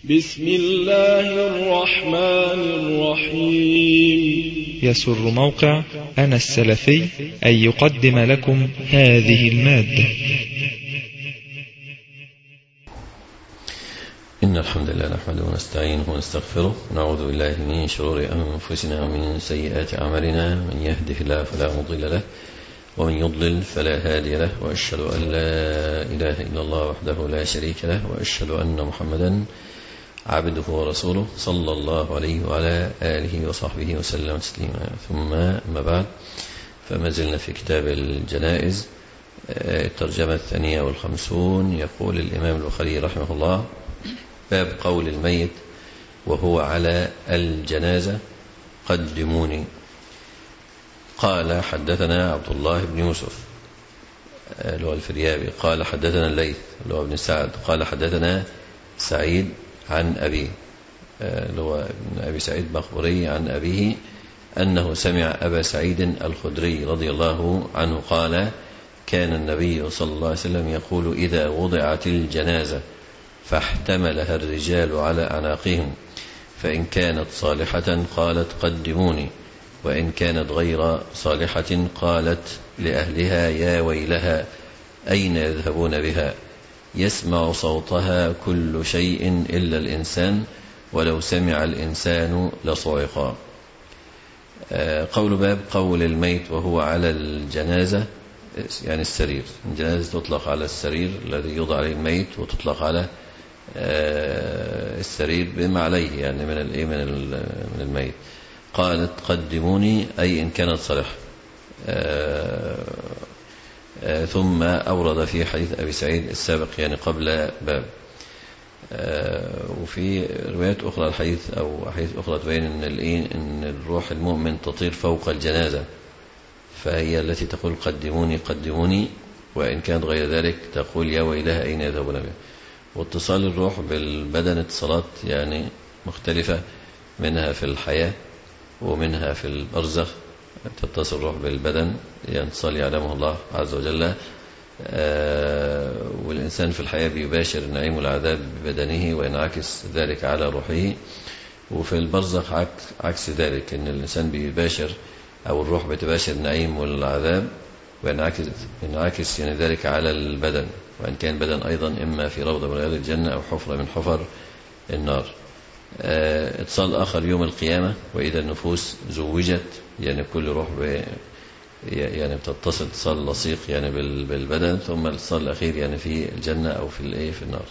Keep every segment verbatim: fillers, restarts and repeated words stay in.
بسم الله الرحمن الرحيم. يسر موقع أنا السلفي أن يقدم لكم هذه المادة. إن الحمد لله نحمده ونستعينه ونستغفره ونعوذ بالله من شرور أنفسنا ومن سيئات أعمالنا. من يهده الله فلا مضل له ومن يضلل فلا هادي له، وأشهد أن لا إله إلا الله وحده لا شريك له، وأشهد أن محمدا عبده ورسوله صلى الله عليه وعلى آله وصحبه وسلم تسليما. ثم أما بعد، فما زلنا في كتاب الجنائز، الترجمة الثانية والخمسون. يقول الإمام البخاري رحمه الله: باب قول الميت وهو على الجنازة: قدموني. قال: حدثنا عبد الله بن يوسف اللي هو الفريابي قال: حدثنا الليث اللي هو ابن سعد قال: حدثنا سعيد عن أبيه اللي هو ابن أبي سعيد مخبري عن أبيه أنه سمع أبا سعيد الخدري رضي الله عنه قال: كان النبي صلى الله عليه وسلم يقول: إذا وضعت الجنازة فاحتملها الرجال على أعناقهم، فإن كانت صالحة قالت: قدموني، وإن كانت غير صالحة قالت لأهلها: يا ويلها، أين يذهبون بها؟ يسمع صوتها كل شيء إلا الإنسان، ولو سمع الإنسان لصعقا. قول باب قول الميت وهو على الجنازة، يعني السرير. الجنازة تطلق على السرير الذي يوضع عليه الميت، وتطلق على السرير بما عليه يعني من الايه من الميت. قالت: قدموني، أي إن كانت صالحة. ثم أورد في حديث أبي سعيد السابق يعني قبل باب. وفي روايات أخرى الحديث أو حديث أخرى تبين إن الإيه إن الروح المؤمن تطير فوق الجنازة، فهي التي تقول: قدموني قدموني، وإن كانت غير ذلك تقول: يا ويلها، أين يذهبون بها؟ واتصال الروح بالبدن اتصالات يعني مختلفة، منها في الحياة ومنها في البرزخ. تتصل الروح بالبدن ينتصل يعلمه الله عز وجل، آه والإنسان في الحياة بيباشر النعيم والعذاب ببدنه وينعكس ذلك على روحه. وفي البرزخ عكس, عكس ذلك، إن الإنسان بيباشر أو الروح بتباشر النعيم والعذاب وينعكس ينعكس يعني ذلك على البدن، وإن كان البدن أيضا إما في روضة من رياض الجنة أو حفرة من حفر النار. آه اتصال آخر يوم القيامة: وإذا النفوس زوجت، يعني كل روح ب يعني بتتصل اتصال لصيق يعني بالبدن، ثم الاتصال الأخير يعني في الجنة أو في الايه في النار.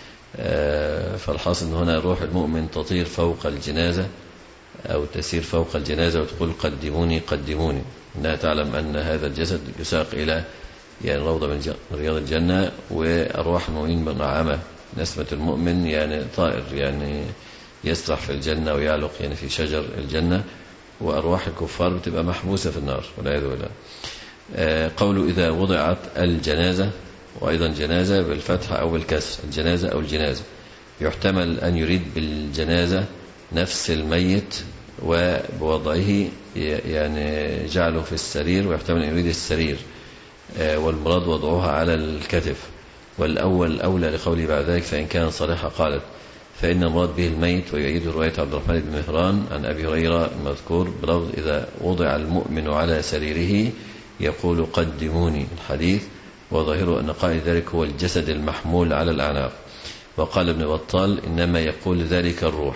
آه فالحاصل أن هنا روح المؤمن تطير فوق الجنازة أو تسير فوق الجنازة وتقول: قدموني قدموني، إنها تعلم أن هذا الجسد يساق إلى يعني روضة من رياض الجنة، وأرواح المؤمنين منعمة. نسمة المؤمن يعني طائر يعني يسرح في الجنة ويعلق يعني في شجر الجنة، وأرواح الكفار بتبقى محبوسة في النار والعياذ بالله. قوله: إذا وضعت الجنازة، وأيضا جنازة بالفتح أو بالكسر، الجنازة أو الجنازة. يحتمل أن يريد بالجنازة نفس الميت وبوضعه يعني جعله في السرير، ويحتمل أن يريد السرير، والمراد وضعها على الكتف. والأول أولى لقوله بعد ذلك: فإن كان صالحة قالت، فإن المراد به الميت. ويعيد رواية عبد الرحمن بن مهران عن أبي هريرة المذكور بلفظ: إذا وضع المؤمن على سريره يقول: قدموني، الحديث. وظاهره أن قائل ذلك هو الجسد المحمول على الأعناق. وقال ابن بطال: إنما يقول ذلك الروح.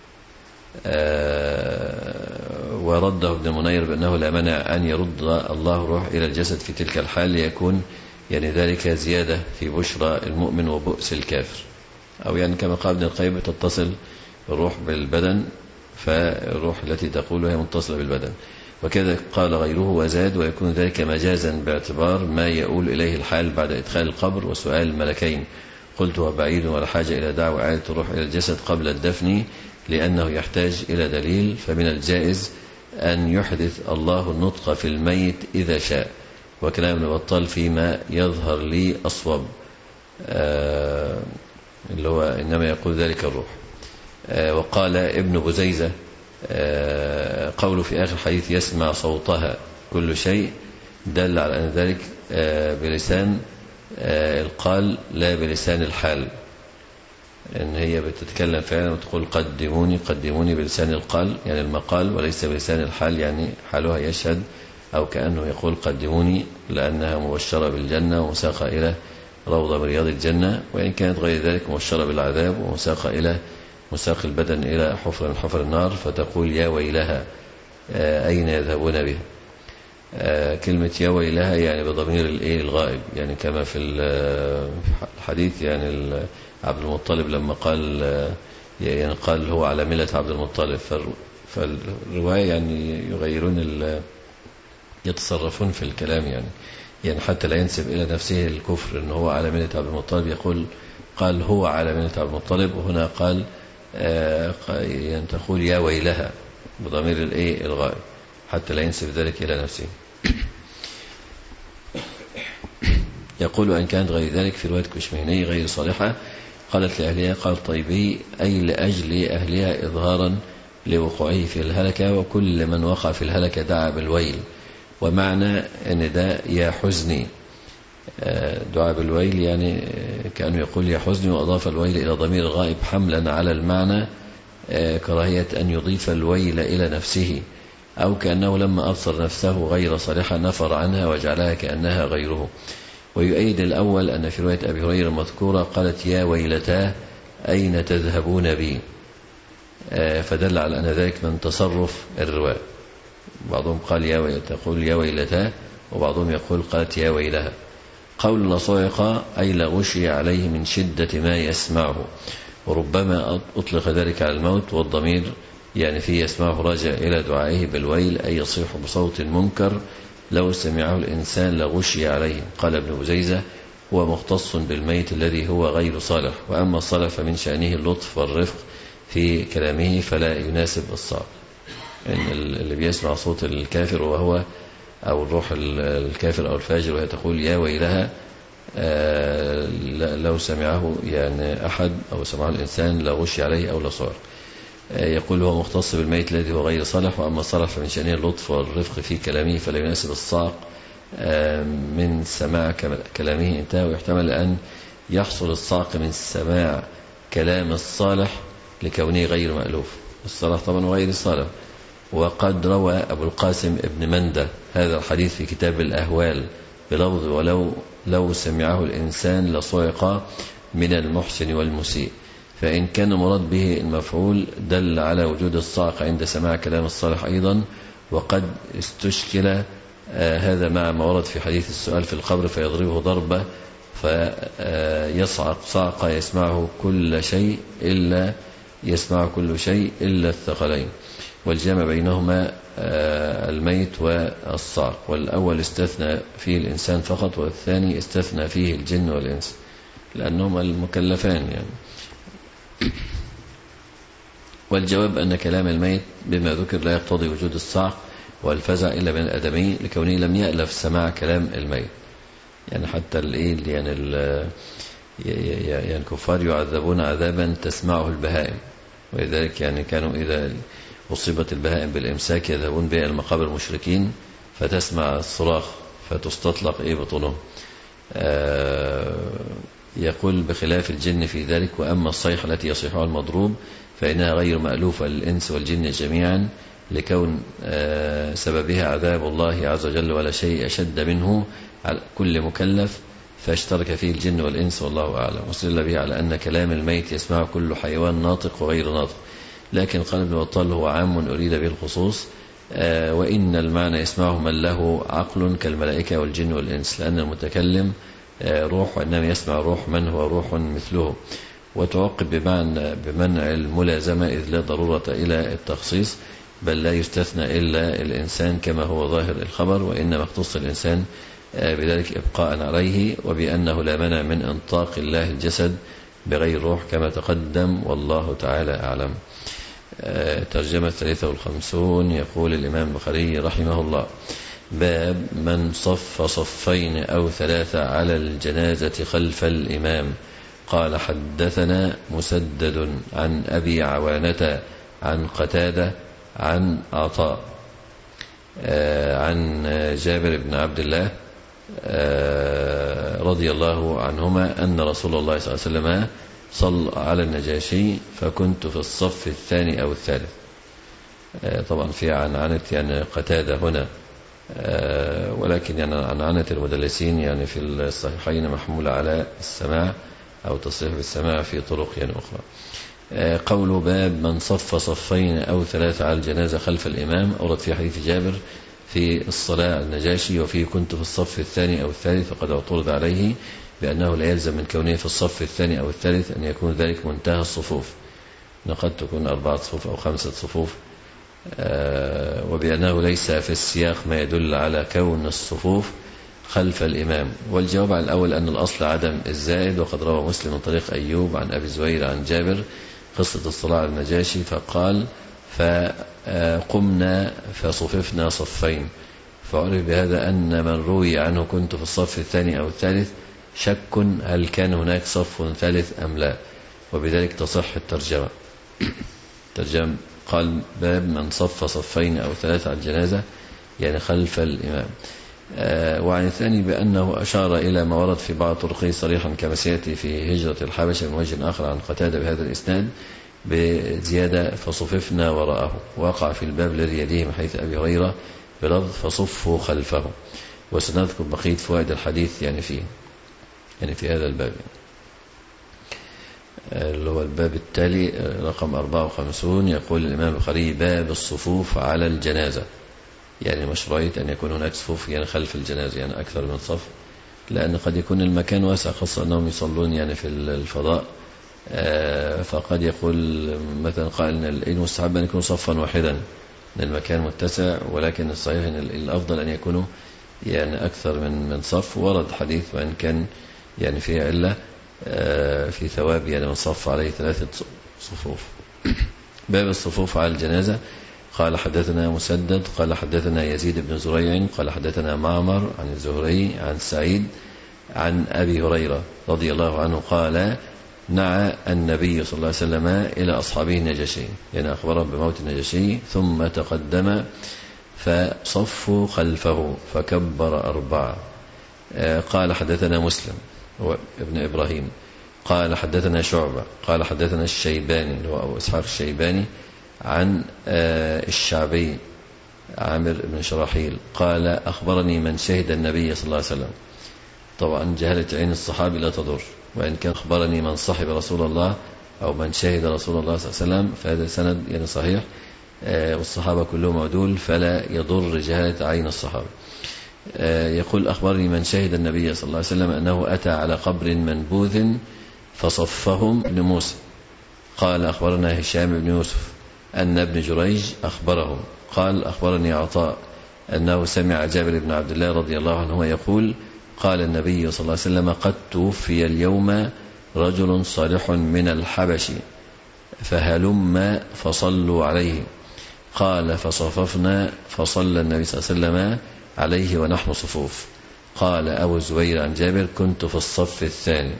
آه ورده ابن منير بأنه لا مانع أن يرد الله الروح إلى الجسد في تلك الحال، ليكون يعني ذلك زيادة في بشرى المؤمن وبؤس الكافر. أو يعني كما قال ابن القيم: تتصل الروح بالبدن، فالروح التي تقولها متصلة بالبدن. وكذا قال غيره وزاد: ويكون ذلك مجازا باعتبار ما يؤول إليه الحال بعد إدخال القبر وسؤال الملكين. قلت: وبعيد ولا حاجة إلى دعوة إعادة الروح إلى الجسد قبل الدفن، لأنه يحتاج إلى دليل. فمن الجائز أن يحدث الله النطق في الميت إذا شاء. وكلام ابن بطال فيما يظهر لي أصوب، آه اللي هو إنما يقول ذلك الروح. آه وقال ابن بزيزة: آه قوله في آخر حديث: يسمع صوتها كل شيء، دل على أن ذلك آه بلسان آه القال لا بلسان الحال. إن هي بتتكلم فعلا وتقول قدموني قدموني بلسان القال يعني المقال وليس بلسان الحال، يعني حالها يشهد أو كأنه يقول قدموني لأنها مبشرة بالجنة ومساقة إلى روضة من رياض الجنة، وإن كانت غير ذلك مبشرة بالعذاب ومساقة إلى مساق البدن إلى حفر من حفر النار، فتقول يا ويلها أين يذهبون بها. كلمة يا ويلها يعني بضمير الإيه الغائب، يعني كما في الحديث يعني عبد المطلب لما قال يعني قال هو على ملة عبد المطلب، فالرواية يعني يغيرون يتصرفون في الكلام يعني يعني حتى لا ينسب إلى نفسه الكفر إن هو على ملة عبد المطلب، يقول قال هو على ملة عبد المطلب، وهنا قال يعني تقول يا ويلها بضمير الإيه الغائب حتى لا ينسب ذلك إلى نفسه. يقول أن كانت غير ذلك في رواية كشميني غير صالحة قالت لأهلها قال طيبي أي لأجل أهلها إظهارا لوقوعه في الهلكة، وكل من وقع في الهلكة دعا بالويل، ومعنى أن ده يا حزني دعا بالويل يعني كأنه يقول يا حزني، وأضاف الويل إلى ضمير الغائب حملا على المعنى كراهية أن يضيف الويل إلى نفسه، أو كأنه لما أبصر نفسه غير صالحة نفر عنها وجعلها كأنها غيره. ويؤيد الأول أن في رواية أبي هريرة المذكورة قالت يا ويلتاه أين تذهبون بي، فدل على أن ذلك من تصرف الرواية. بعضهم قال يا ويلتاه تقول يا ويلتاه، وبعضهم يقول قالت يا ويلها. قول لصعق أي لغشي عليه من شدة ما يسمعه، وربما أطلق ذلك على الموت، والضمير يعني فيه يسمعه راجع إلى دعائه بالويل أي يصيح بصوت منكر لو سمعه الإنسان لغشي عليه. قال ابن بزيزة هو مختص بالميت الذي هو غير صالح، وأما الصالح فمن شأنه اللطف والرفق في كلامه فلا يناسب الصعق. يعني اللي بيسمع صوت الكافر وهو أو الروح الكافر أو الفاجر وهي تقول يا ويلها لو سمعه يعني أحد أو سمعه الإنسان لغشي عليه أو لصعق. يقول هو مختص بالميت الذي هو غير صالح، وأما الصالح فمن شأنه اللطف والرفق في كلامه فلا يناسب الصعق من سماع كلامه انتهى. ويحتمل أن يحصل الصعق من سماع كلام الصالح لكونه غير مألوف، الصالح طبعا غير الصالح. وقد روى أبو القاسم ابن مندة هذا الحديث في كتاب الأهوال بلفظ ولو لو سمعه الإنسان لصعق من المحسن والمسيء، فإن كان مراد به المفعول دل على وجود الصعق عند سماع كلام الصالح أيضا. وقد استشكل آه هذا مع ما ورد في حديث السؤال في القبر فيضربه ضربة فيصعق صعق يسمعه كل شيء إلا يسمع كل شيء إلا الثقلين، والجمع بينهما آه الميت والصعق، والأول استثنى فيه الإنسان فقط، والثاني استثنى فيه الجن والإنس لأنهما المكلفان يعني. والجواب أن كلام الميت بما ذكر لا يقتضي وجود الصعق والفزع إلا من الآدمي لكونه لم يألف سماع كلام الميت. يعني حتى الإيه يعني يعني الكفار يعذبون عذابا تسمعه البهائم، ولذلك يعني كانوا إذا أصيبت البهائم بالإمساك يذهبون بها إلى مقابر المشركين فتسمع الصراخ فتستطلق إيه بطنهم. آه يقول بخلاف الجن في ذلك. وأما الصيحة التي يصيحها المضروب فإنها غير مألوفة للإنس والجن جميعا لكون سببها عذاب الله عز وجل ولا شيء أشد منه على كل مكلف، فاشترك فيه الجن والإنس والله أعلم. وصل به على أن كلام الميت يسمع كل حيوان ناطق وغير ناطق، لكن قال ابن بطال هو عام أريد به الخصوص، وإن المعنى يسمعه من له عقل كالملائكة والجن والإنس، لأن المتكلم روح وإنما يسمع روح من هو روح مثله. وتعقب بمعنى بمنع الملازمة إذ لا ضرورة إلى التخصيص، بل لا يستثنى إلا الإنسان كما هو ظاهر الخبر، وإنما اختص الإنسان بذلك إبقاء عليه، وبأنه لا منع من إنطاق الله الجسد بغير روح كما تقدم والله تعالى أعلم. ترجمة ثلاثة والخمسون. يقول الإمام البخاري رحمه الله: باب من صف صفين أو ثلاثة على الجنازة خلف الإمام. قال: حدثنا مسدد عن أبي عوانة عن قتادة عن عطاء عن جابر بن عبد الله رضي الله عنهما أن رسول الله صلى الله عليه وسلم صل على النجاشي فكنت في الصف الثاني أو الثالث. طبعا في عنعنة يعني قتادة هنا، ولكن يعني عنعنة المدلسين يعني في الصحيحين محمولة على السماع أو تصريح بالسماع في طرق يعني أخرى. قول باب من صف صفين أو ثلاثة على الجنازة خلف الإمام، أورد في حديث جابر في الصلاة على النجاشي وفيه كنت في الصف الثاني أو الثالث، فقد اعترض عليه بأنه لا يلزم من كونه في الصف الثاني أو الثالث أن يكون ذلك منتهى الصفوف، قد تكون أربعة صفوف أو خمسة صفوف، وبأنه ليس في السياق ما يدل على كون الصفوف خلف الإمام. والجواب على الأول أن الأصل عدم الزائد، وقد روى مسلم من طريق أيوب عن أبي زوير عن جابر قصة الصلاة على النجاشي فقال فقمنا فصففنا صفين، فعرف بهذا أن من روي عنه كنت في الصف الثاني أو الثالث شك هل كان هناك صف ثالث أم لا، وبذلك تصح الترجمة. ترجم قال باب من صف صفين أو ثلاثة على الجنازة يعني خلف الإمام. آه وعن الثاني بأنه أشار إلى ما ورد في بعض طرقه صريحا كما سيأتي في هجرة الحبشة من وجه آخر عن قتادة بهذا الإسناد بزيادة فصففنا وراءه، وقع في الباب الذي يليه من حيث أبي هريرة بلفظ فصفوا خلفه، وسنذكر بقية فوائد الحديث يعني فيه يعني في هذا الباب اللي هو الباب التالي رقم أربعة وخمسين. يقول الإمام البخاري باب الصفوف على الجنازة، يعني مشروعية أن يكون هناك صفوف يعني خلف الجنازة يعني أكثر من صف، لأن قد يكون المكان واسع خاصة أنهم يصلون يعني في الفضاء، فقد يقول مثلا قائل إن مستحب أن يكون صفا واحدا أن المكان متسع، ولكن الصحيح أن الأفضل أن يكونوا يعني أكثر من من صف. ورد حديث وإن كان يعني فيه علة في ثواب يعني من صف عليه ثلاثة صفوف. باب الصفوف على الجنازة. قال حدثنا مسدد قال حدثنا يزيد بن زريع قال حدثنا معمر عن الزهري عن سعيد عن أبي هريرة رضي الله عنه قال نعى النبي صلى الله عليه وسلم إلى أصحابه النجاشي، يعني أخبرهم بموت النجاشي، ثم تقدم فصفوا خلفه فكبر أربعة. قال حدثنا مسلم هو ابن إبراهيم قال حدثنا شعبة قال حدثنا الشيباني هو أبو إسحاق الشيباني عن الشعبي عامر بن شراحيل قال أخبرني من شهد النبي صلى الله عليه وسلم. طبعا جهلة عين الصحابي لا تضر، وإن كان أخبرني من صحب رسول الله أو من شهد رسول الله صلى الله عليه وسلم فهذا سند يعني صحيح، والصحابة كلهم عدول فلا يضر جهلة عين الصحابي. يقول أخبرني من شهد النبي صلى الله عليه وسلم أنه أتى على قبر منبوذ فصفهم ابن موسى. قال أخبرنا هشام بن يوسف أن ابن جريج أخبرهم قال أخبرني عطاء أنه سمع جابر بن عبد الله رضي الله عنهما يقول قال النبي صلى الله عليه وسلم قد توفي اليوم رجل صالح من الحبش فهلم فصلوا عليه. قال فصففنا فصلى النبي صلى الله عليه وسلم عليه ونحن صفوف. قال أبو الزبير عن جابر كنت في الصف الثاني.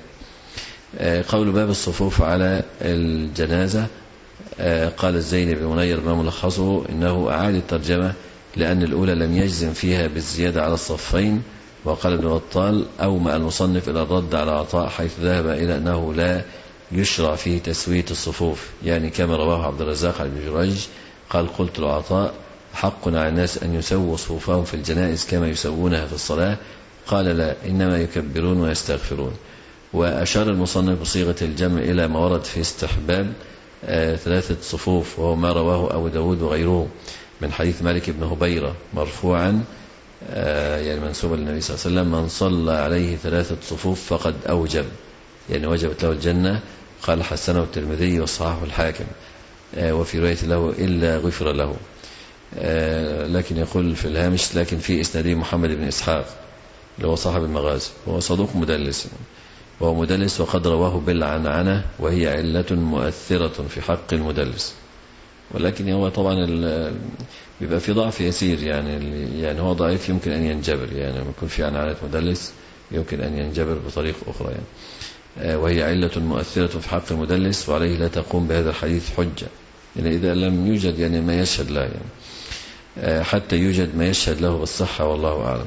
قول باب الصفوف على الجنازة. قال الزين بن منير ما ملخصه إنه أعاد الترجمة لأن الأولى لم يجزم فيها بالزيادة على الصفين، وقال ابن بطال أومأ المصنف إلى الرد على عطاء حيث ذهب إلى أنه لا يشرع فيه تسوية الصفوف، يعني كما رواه عبد الرزاق عن ابن جريج قال قلت لعطاء حق على الناس أن يسووا صفوفهم في الجنائز كما يسوونها في الصلاة؟ قال لا، إنما يكبرون ويستغفرون. وأشار المصنف بصيغة الجمع إلى ما ورد في استحباب آه ثلاثة صفوف، وهو ما رواه أبو داود وغيره من حديث مالك بن هبيرة مرفوعا آه يعني منسوبا للنبي صلى الله عليه وسلم من صلى عليه ثلاثة صفوف فقد أوجب، يعني وجبت له الجنة. قال حسنه الترمذي وصححه الحاكم آه وفي رواية له إلا غفر له. آه لكن يقول في الهامش لكن في إسناده محمد بن إسحاق اللي هو صاحب المغازي، وهو صدوق مدلس، وهو مدلس وقد رواه بالعنعنة وهي علة مؤثرة في حق المدلس، ولكن هو طبعا بيبقى في ضعف يسير، يعني يعني هو ضعيف يمكن أن ينجبر، يعني لما يكون في عنعنة مدلس يمكن أن ينجبر بطريق أخرى يعني. آه وهي علة مؤثرة في حق المدلس، وعليه لا تقوم بهذا الحديث حجة، يعني إذا لم يوجد يعني ما يشهد له، يعني آه حتى يوجد ما يشهد له بالصحة والله أعلم.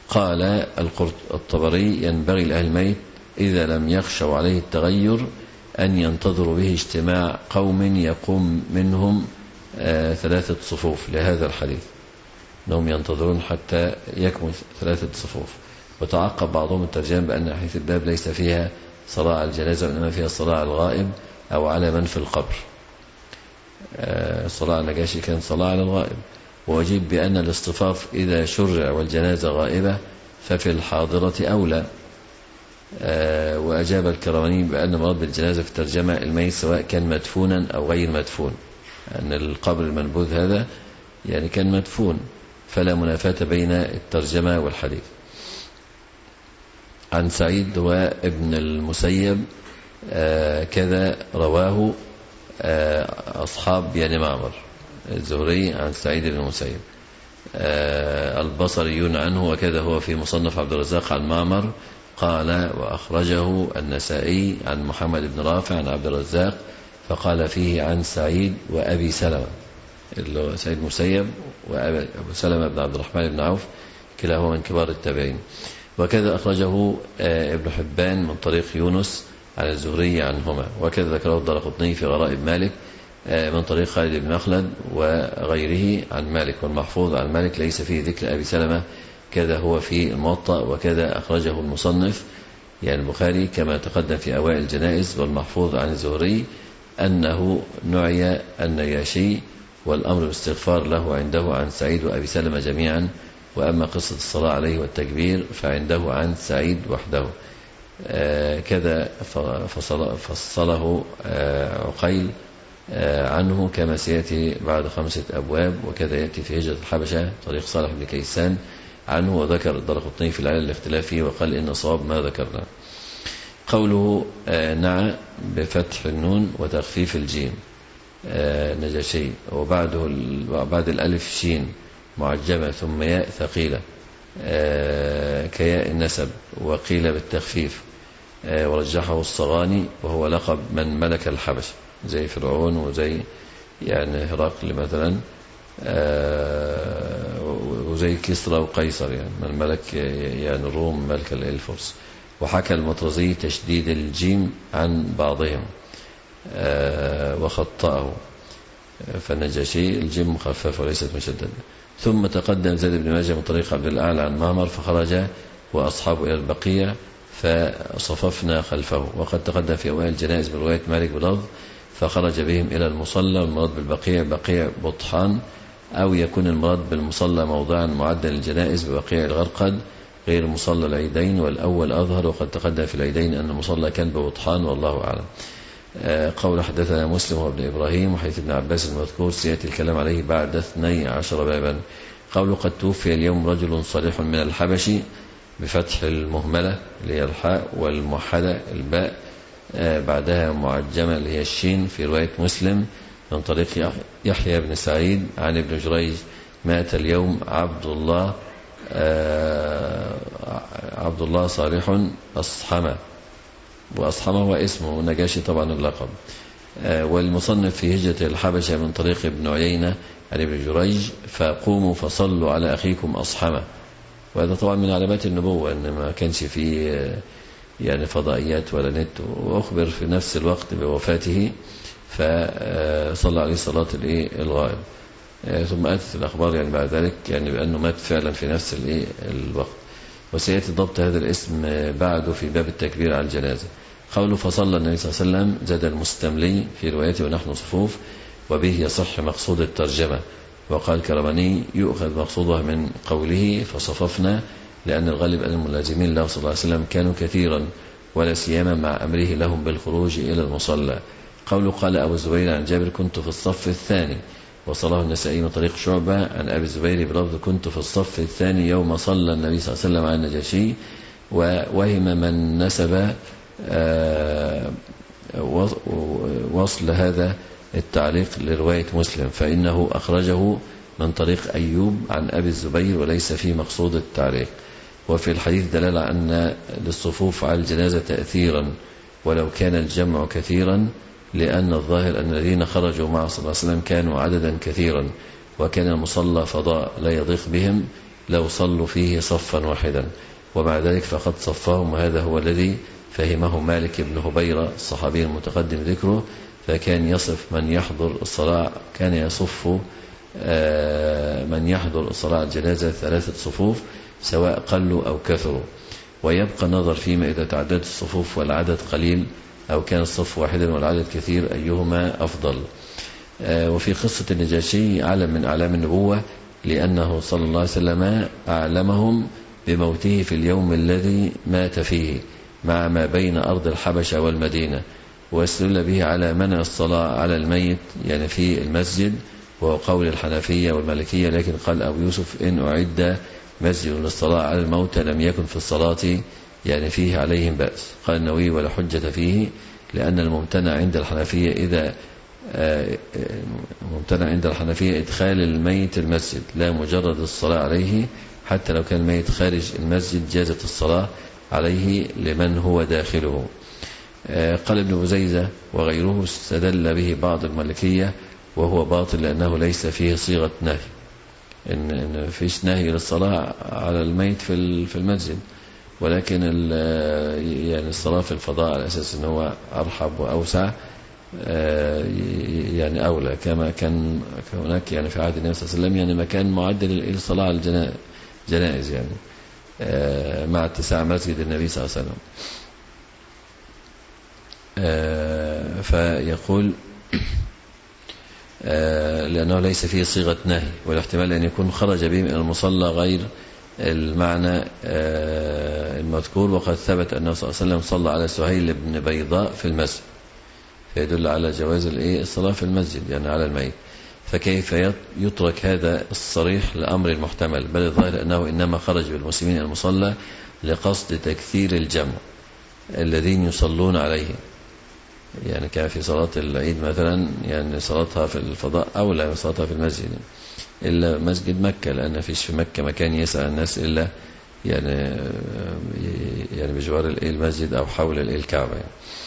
قال الطبري ينبغي لأهل الميت إذا لم يخشوا عليه التغير أن ينتظروا به اجتماع قوم يقوم منهم آه ثلاثة صفوف لهذا الحديث، أنهم ينتظرون حتى يكمل ثلاثة صفوف. وتعقب بعضهم الترجمة بأن حديث الباب ليس فيها صلاة على الجنازة وإنما فيها صلاة على الغائب أو على من في القبر. آه الصلاة على النجاشي كان صلاة على الغائب. وأجيب بأن الاصطفاف إذا شرع والجنازة غائبة ففي الحاضرة أولى. آه وأجاب الكرماني بأن مراد بالجنازة في الترجمة الميت سواء كان مدفونا أو غير مدفون، أن القبر المنبوذ هذا يعني كان مدفون، فلا منافاة بين الترجمة والحديث. عن سعيد وابن المسيب آه كذا رواه آه أصحاب يعني معمر الزهري عن سعيد بن المسيب آه البصريون عنه، وكذا هو في مصنف عبد الرزاق عن معمر قال وأخرجه النسائي عن محمد بن رافع عن عبد الرزاق فقال فيه عن سعيد وأبي سلمة، اللي هو سعيد المسيب وأبو سلمة بن عبد الرحمن بن عوف كلاهما من كبار التابعين. وكذا أخرجه ابن حبان من طريق يونس عن الزهري عنهما، وكذا ذكره الدارقطني في غرائب مالك من طريق خالد بن مخلد وغيره عن مالك، والمحفوظ عن مالك ليس فيه ذكر أبي سلمة، كذا هو في الموطأ. وكذا أخرجه المصنف يعني البخاري كما تقدم في أوائل الجنائز، والمحفوظ عن الزهري أنه نعي النجاشي والأمر بالاستغفار له عنده عن سعيد وأبي سلمة جميعا، وأما قصة الصلاة عليه والتكبير فعنده عن سعيد وحده. آه كذا فصله آه عقيل آه عنه كما سيأتي بعد خمسة أبواب. وكذا يأتي في هجرة الحبشة طريق صالح بن كيسان عنه، وذكر الدارقطني في العلل الاختلاف فيه وقال إن صواب ما ذكرنا. قوله آه نعى بفتح النون وتخفيف الجيم آه نجاشي، وبعده بعد الألف شين معجمة ثم ياء ثقيلة آه كياء النسب، وقيل بالتخفيف آه ورجحه الصغاني وهو لقب من ملك الحبش زي فرعون وزي يعني هرقل مثلا آه وزي كسرى وقيصر يعني من ملك يعني الروم ملك الفرس. وحكى المطرزي تشديد الجيم عن بعضهم آه وخطأه، فالنجاشي الجيم مخفف وليست مشددة. ثم تقدم زيد بن ماجه من طريق عبد الأعلى عن معمر فخرج وأصحابه إلى البقية فصففنا خلفه. وقد تقدم في أوائل الجنائز برواية مالك بلفظ فخرج بهم إلى المصلى، والمراد بالبقيع بقيع بطحان، أو يكون المراد بالمصلى موضعا معدا للجنائز ببقيع الغرقد غير مصلى العيدين، والأول أظهر. وقد تقدم في العيدين أن المصلى كان ببطحان والله أعلم. قول حدثنا مسلم وابن إبراهيم وحديث ابن عباس المذكور سيأتي الكلام عليه بعد اثني عشر بابا. قول قد توفي اليوم رجل صالح من الحبشي بفتح المهملة اللي هي الحاء والموحدة الباء بعدها معجمة اللي هي الشين في رواية مسلم من طريق يحيى بن سعيد عن ابن جريج مات اليوم عبد الله عبد الله صالح أصحمة، وأصحمه هو اسمه نجاشي طبعا اللقب. والمصنف في هجرة الحبشة من طريق ابن عيينة عن ابن جريج فقوموا فصلوا على أخيكم أصحمة. وهذا طبعا من علامات النبوة أن ما كانش فيه يعني فضائيات ولا نت، وأخبر في نفس الوقت بوفاته فصلى عليه صلاة الغائب. ثم أتت الأخبار يعني بعد ذلك يعني بأنه مات فعلا في نفس الوقت. وسيأتي ضبط هذا الاسم بعده في باب التكبير على الجنازة. قوله فصلى النبي صلى الله عليه وسلم زاد المستملي في روايته ونحن صفوف، وبه يصح مقصود الترجمة. وقال كرماني يؤخذ مقصودها من قوله فصففنا، لأن الغالب أن الملازمين له صلى الله عليه وسلم كانوا كثيرا ولا سيما مع أمره لهم بالخروج إلى المصلى. قوله قال أبو الزبير عن جابر كنت في الصف الثاني، وصله النسائي من طريق شعبة عن أبي الزبير بلفظ كنت في الصف الثاني يوم صلى النبي صلى الله عليه وسلم على النجاشي. ووهم من نسب وصل هذا التعليق لرواية مسلم، فإنه أخرجه من طريق أيوب عن أبي الزبير وليس في مقصود التعليق. وفي الحديث دلالة أن للصفوف على الجنازة تأثيرا ولو كان الجمع كثيرا، لأن الظاهر أن الذين خرجوا مع صلى الله عليه وسلم كانوا عددا كثيرا، وكان المصلى فضاء لا يضيق بهم لو صلوا فيه صفا واحدا، ومع ذلك فقد صفهم، وهذا هو الذي فهمه مالك بن هبيرة الصحابي المتقدم ذكره، فكان يصف من يحضر الصلاة، كان يصف من يحضر الصلاة الجنازة ثلاثة صفوف سواء قلوا أو كثروا، ويبقى النظر فيما إذا تعددت الصفوف والعدد قليل أو كان الصف واحدا والعدد كثير أيهما أفضل. وفي قصة النجاشي علم من أعلام النبوة، لأنه صلى الله عليه وسلم أعلمهم بموته في اليوم الذي مات فيه مع ما بين أرض الحبشة والمدينة، واستدل به على منع الصلاة على الميت يعني في المسجد، وهو قول الحنفية والمالكية. لكن قال أبو يوسف إن أعد مسجد للصلاة على الموتى لم يكن في الصلاة يعني فيه عليهم بأس. قال النووي ولا حجة فيه، لأن الممتنع عند الحنفية إذا ممتنع عند الحنفية إدخال الميت المسجد لا مجرد الصلاة عليه، حتى لو كان الميت خارج المسجد جازت الصلاة عليه لمن هو داخله. قال ابن بزيزة وغيره استدل به بعض المالكية وهو باطل، لأنه ليس فيه صيغة نهي، إن, إن فيش نهي للصلاة على الميت في في المسجد، ولكن يعني الصلاة في الفضاء على أساس أنه هو أرحب وأوسع يعني أولى، كما كان هناك يعني في عهد النبي صلى الله عليه وسلم يعني مكان معدل للصلاة على الجنائز يعني مع اتساع مسجد النبي صلى الله عليه وسلم. فيقول لأنه ليس فيه صيغة نهي، والاحتمال أن يكون خرج به من المصلى غير المعنى المذكور، وقد ثبت أنه صلى الله عليه وسلم صلى على سهيل بن بيضاء في المسجد، فيدل على جواز الصلاة في المسجد يعني على الميت. فكيف يترك هذا الصريح لأمر المحتمل؟ بل الظاهر أنه إنما خرج بالمسلمين المصلى لقصد تكثير الجمع الذين يصلون عليه، يعني كان في صلاة العيد مثلا يعني صلاتها في الفضاء أولى من صلاتها في المسجد، إلا مسجد مكة، لأن فيش في مكة مكان يسع الناس إلا يعني يعني بجوار المسجد أو حول الكعبة يعني.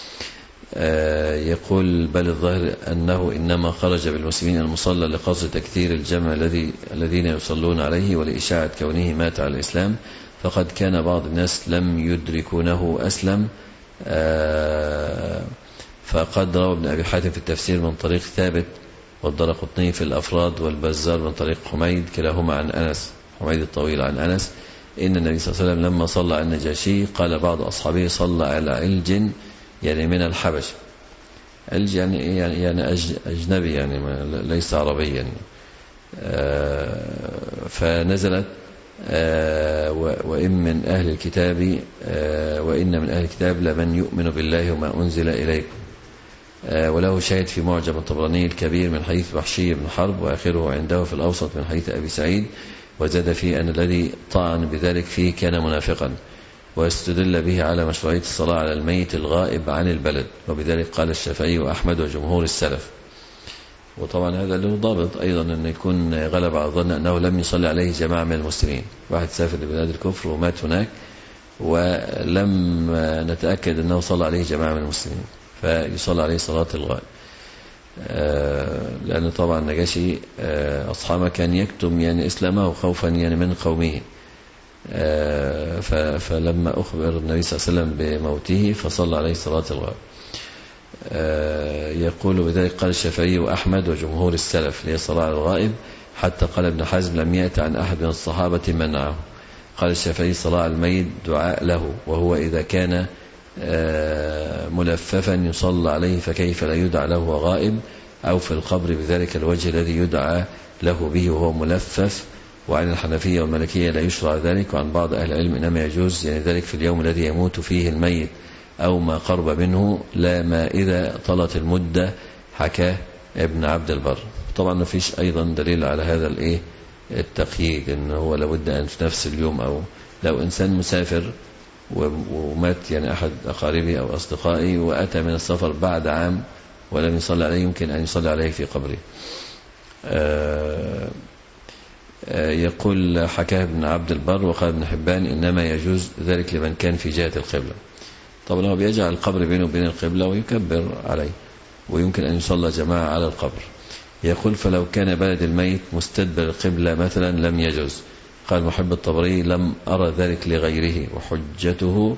يقول بل الظاهر أنه إنما خرج بالمسلمين المصلى لقصد تكثير الجمع الذي الذين يصلون عليه ولإشاعة كونه مات على الإسلام، فقد كان بعض الناس لم يدركونه أسلم. فقد روى ابن أبي حاتم في التفسير من طريق ثابت، والدرقطني في الأفراد، والبزار من طريق حميد كلاهما عن أنس، حميد الطويل عن أنس، إن النبي صلى الله عليه وسلم لما صلى على النجاشي قال بعض أصحابه صلى على علج يعني من الحبش. علج يعني يعني يعني أجنبي يعني ليس عربيا يعني. فنزلت وإن من أهل الكتاب وإن من أهل الكتاب لمن يؤمن بالله وما أنزل إليكم. وله شاهد في معجم الطبراني الكبير من حديث وحشي بن حرب، وآخره عنده في الأوسط من حديث أبي سعيد، وزاد فيه أن الذي طعن بذلك فيه كان منافقا، واستدل به على مشروعية الصلاة على الميت الغائب عن البلد، وبذلك قال الشافعي وأحمد وجمهور السلف. وطبعا هذا له ضابط أيضا، أن يكون غلب على الظن أنه لم يصلي عليه جماعة من المسلمين، واحد سافر لبلاد الكفر ومات هناك ولم نتأكد أنه صلى عليه جماعة من المسلمين، فيصلى عليه صلاة الغائب. لأن طبعا النجاشي أصحابه كان يكتم يعني إسلامه خوفا يعني من قومه، فلما أخبر النبي صلى الله عليه وسلم بموته فصلى عليه صلاة الغائب. يقول بذلك قال الشافعي وأحمد وجمهور السلف ليه صلاة الغائب، حتى قال ابن حزم لم يأتي عن أحد من الصحابة منعه. قال الشافعي صلاة الميت دعاء له، وهو إذا كان ملففا يصلى عليه فكيف لا يدعى له غائب، أو في القبر بذلك الوجه الذي يدعى له به وهو ملفف. وعن الحنفية والمالكية لا يشرع ذلك، وعن بعض أهل العلم إنما يجوز يعني ذلك في اليوم الذي يموت فيه الميت أو ما قرب منه، لا ما إذا طالت المدة، حكاه ابن عبد البر. طبعا ما فيش أيضا دليل على هذا الإيه التقييد، إنه هو لابد أن في نفس اليوم، أو لو إنسان مسافر ومات يعني أحد أقاربه أو أصدقائي وأتى من السفر بعد عام ولم يصلي عليه، يمكن أن يصلي عليه في قبره. آه يقول حكاه ابن عبد البر وقال ابن حبان إنما يجوز ذلك لمن كان في جهة القبلة. طبعا هو بيجعل القبر بينه وبين القبلة ويكبر عليه، ويمكن أن يصلى جماعة على القبر. يقول فلو كان بلد الميت مستدبر القبلة مثلا لم يجوز. قال محب الطبري لم أرى ذلك لغيره، وحجته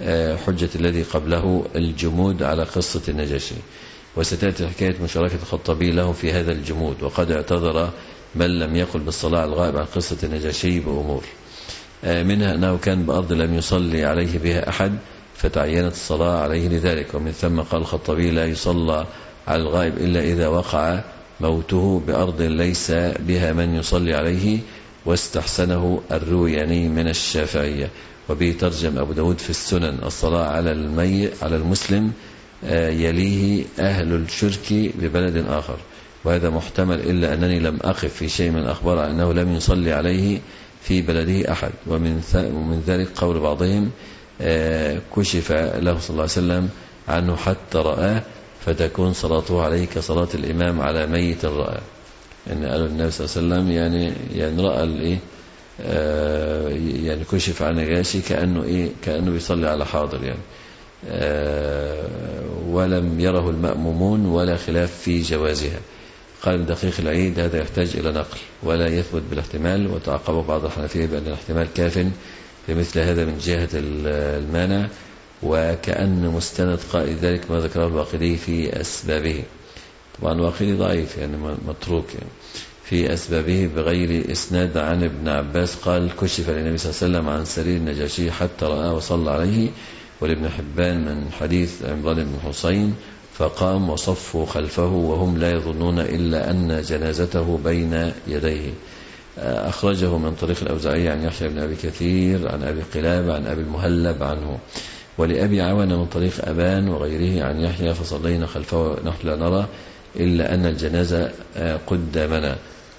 حجة الذي قبله الجمود على قصة النجاشي. وستأتي حكاية مشاركة الخطابي له في هذا الجمود، وقد اعتذر من لم يقل بالصلاة على الغائب عن قصة النجاشي بأمور، منها أنه كان بأرض لم يصلي عليه بها أحد فتعينت الصلاة عليه لذلك، ومن ثم قال الخطابي لا يصلى على الغائب إلا إذا وقع موته بأرض ليس بها من يصلي عليه، واستحسنه الروياني من الشافعية. وبه ترجم أبو داود في السنن الصلاة على المي على المسلم يليه أهل الشرك ببلد آخر، وهذا محتمل إلا أنني لم أقف في شيء من الأخبار أنه لم يصلي عليه في بلده أحد. ومن ذلك قول بعضهم كشف له صلى الله عليه وسلم عنه حتى رآه فتكون صلاته عليه كصلاة الإمام على ميت رآه. يعني قالوا النبي صلى الله عليه وسلم يعني يعني رأى الإيه آه يعني كشف عن نجاشي كأنه إيه كأنه بيصلي على حاضر يعني آه ولم يره المأمومون ولا خلاف في جوازها. قال دقيق العيد هذا يحتاج إلى نقل ولا يثبت بالاحتمال، وتعقبه بعض الحنفية بأن الاحتمال كاف لمثل هذا من جهة المانع، وكأن مستند قائل ذلك ما ذكره الواقدي في أسبابه. طبعا الواقدي ضعيف يعني متروك يعني في أسبابه بغير إسناد عن ابن عباس قال كشف للنبي صلى الله عليه وسلم عن سرير النجاشي حتى رآه وصلى عليه، ولابن حبان من حديث عمران بن حسين فقام وصفوا خلفه وهم لا يظنون إلا أن جنازته بين يديه. أخرجه من طريق الأوزاعي عن يحيى بن أبي كثير عن أبي قلابة عن أبي المهلب عنه، ولأبي عوان من طريق أبان وغيره عن يحيى فصلينا خلفه نحن لا نرى إلا أن الجنازة قدامنا،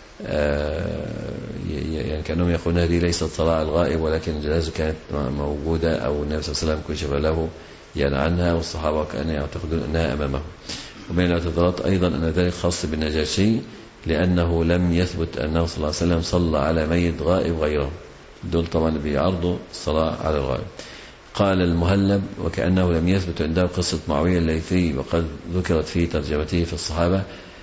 يعني كأنهم يقولون هذه ليست صلاة الغائب ولكن الجنازة كانت موجودة أو النبي صلى الله عليه وسلم كشف له يعني عنها، والصحابة كانوا يعتقدون أنها أمامه. ومن الاعتذارات أيضا أن ذلك خاص بالنجاشي لأنه لم يثبت أنه صلى الله عليه وسلم صلى على ميت غائب غيره، دول طبعا بيعرضوا الصلاة على الغائب. قال المهلب وكأنه لم يثبت عنده قصة معاوية الليثي وقد ذكرت في ترجمته في الصحابة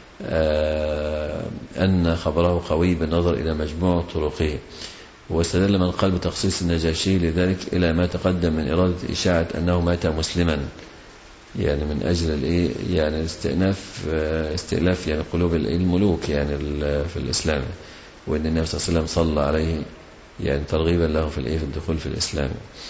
أن خبره قوي بالنظر إلى مجموع طرقه. واستدل من قال بتخصيص النجاشي لذلك إلى ما تقدم من إرادة إشاعة أنه مات مسلما، يعني من أجل الإيه يعني استئناف استئلاف يعني قلوب الملوك يعني في الإسلام، وأن النبي صلى الله عليه وسلم صلى عليه يعني ترغيبا له في الإيه في الدخول في الإسلام،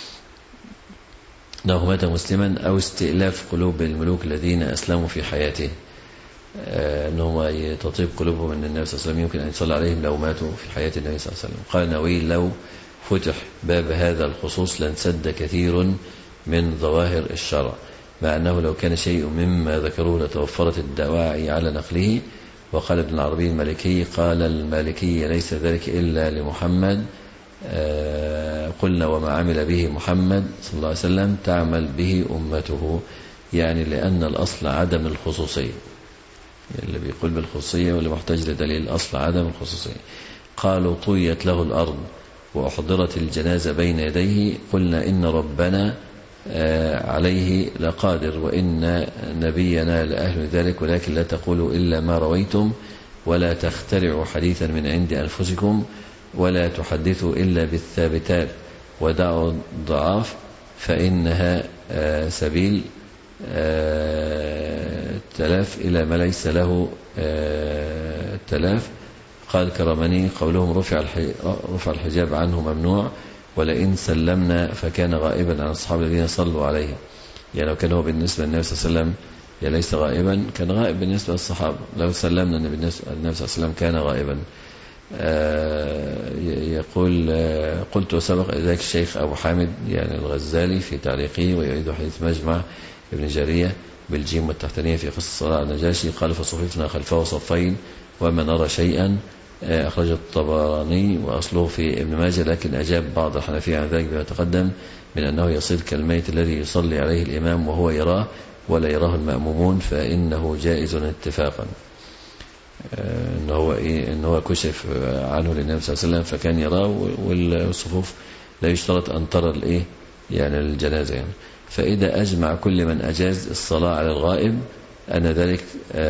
أنه مات مسلما أو استئلاف قلوب الملوك الذين أسلموا في حياته، أنهم تطيب قلوبهم أن النبي صلى الله عليه وسلم يمكن أن يصلى عليهم لو ماتوا في حياة النبي صلى الله عليه وسلم. قال نووي لو فتح باب هذا الخصوص لانسد كثير من ظواهر الشرع، مع أنه لو كان شيء مما ذكروه لتوفرت الدواعي على نقله. وقال ابن العربي المالكي قال المالكي ليس ذلك إلا لمحمد، قلنا وما عمل به محمد صلى الله عليه وسلم تعمل به أمته، يعني لأن الأصل عدم الخصوصية، اللي بيقول بالخصوصية واللي محتاج لدليل الأصل عدم الخصوصية. قالوا طويت له الأرض وأحضرت الجنازة بين يديه، قلنا إن ربنا عليه لقادر وإن نبينا لأهل ذلك، ولكن لا تقولوا إلا ما رويتم ولا تخترعوا حديثا من عند أنفسكم ولا تحدثوا إلا بالثابتات ودعوا الضعاف فإنها سبيل تلاف إلى ما ليس له تلاف. قال كرمني قولهم رفع رفع الحجاب عنه ممنوع، ولئن سلمنا فكان غائبا عن الصحابة الذين صلوا عليه، يعني لو كان هو بالنسبة للنبي صلى الله عليه وسلم يعني ليس غائبا كان غائب بالنسبة للصحابة، لو سلمنا النبي صلى الله عليه وسلم كان غائبا. يقول قلت وسبق ذلك الشيخ أبو حامد يعني الغزالي في تعليقه ويعيد حديث مجمع ابن جارية بالجيم والتحتانية في قصة الصلاة على النجاشي قال فصففنا خلفه صفين وما نرى شيئا، أخرج الطبراني وأصله في ابن ماجه، لكن أجاب بعض الحنفية عن ذلك بما تقدم من أنه يصير كالميت الذي يصلي عليه الإمام وهو يراه ولا يراه المأمومون فإنه جائز اتفاقا. إنه هو إيه إنه هو كشف عنه للنبي صلى الله عليه وسلم فكان يراه، والصفوف لا يشترط أن ترى الإيه يعني الجنازة يعني. فإذا أجمع كل من أجاز الصلاة على الغائب أن ذلك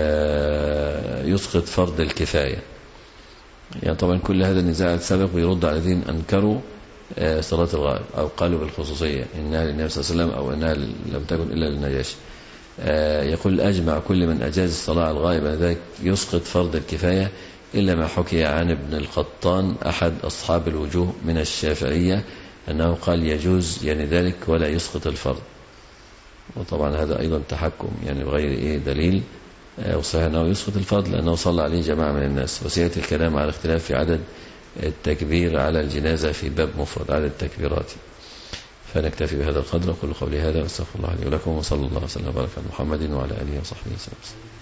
يسقط فرض الكفاية، يعني طبعا كل هذا النزاع السابق ويرد على الذين أنكروا صلاة الغائب، أو قالوا بالخصوصية إنها للنبي صلى الله عليه وسلم أو إنها لم تكن إلا للنجاشي. يقول أجمع كل من أجاز الصلاة على الغائب أن ذلك يسقط فرض الكفاية إلا ما حكي عن ابن القطان أحد أصحاب الوجوه من الشافعية أنه قال يجوز يعني ذلك ولا يسقط الفرض. وطبعا هذا أيضا تحكم يعني بغير إيه دليل، وصحيح أنه يسقط الفرض لأنه صلى عليه جماعة من الناس. وسيأتي الكلام على اختلاف في عدد التكبير على الجنازة في باب مفرد عدد التكبيرات. فنكتفي بهذا القدر. أقول قولي هذا واستغفر الله لي ولكم، وصلى الله وسلم وبارك على محمد وعلى آله وصحبه وسلم.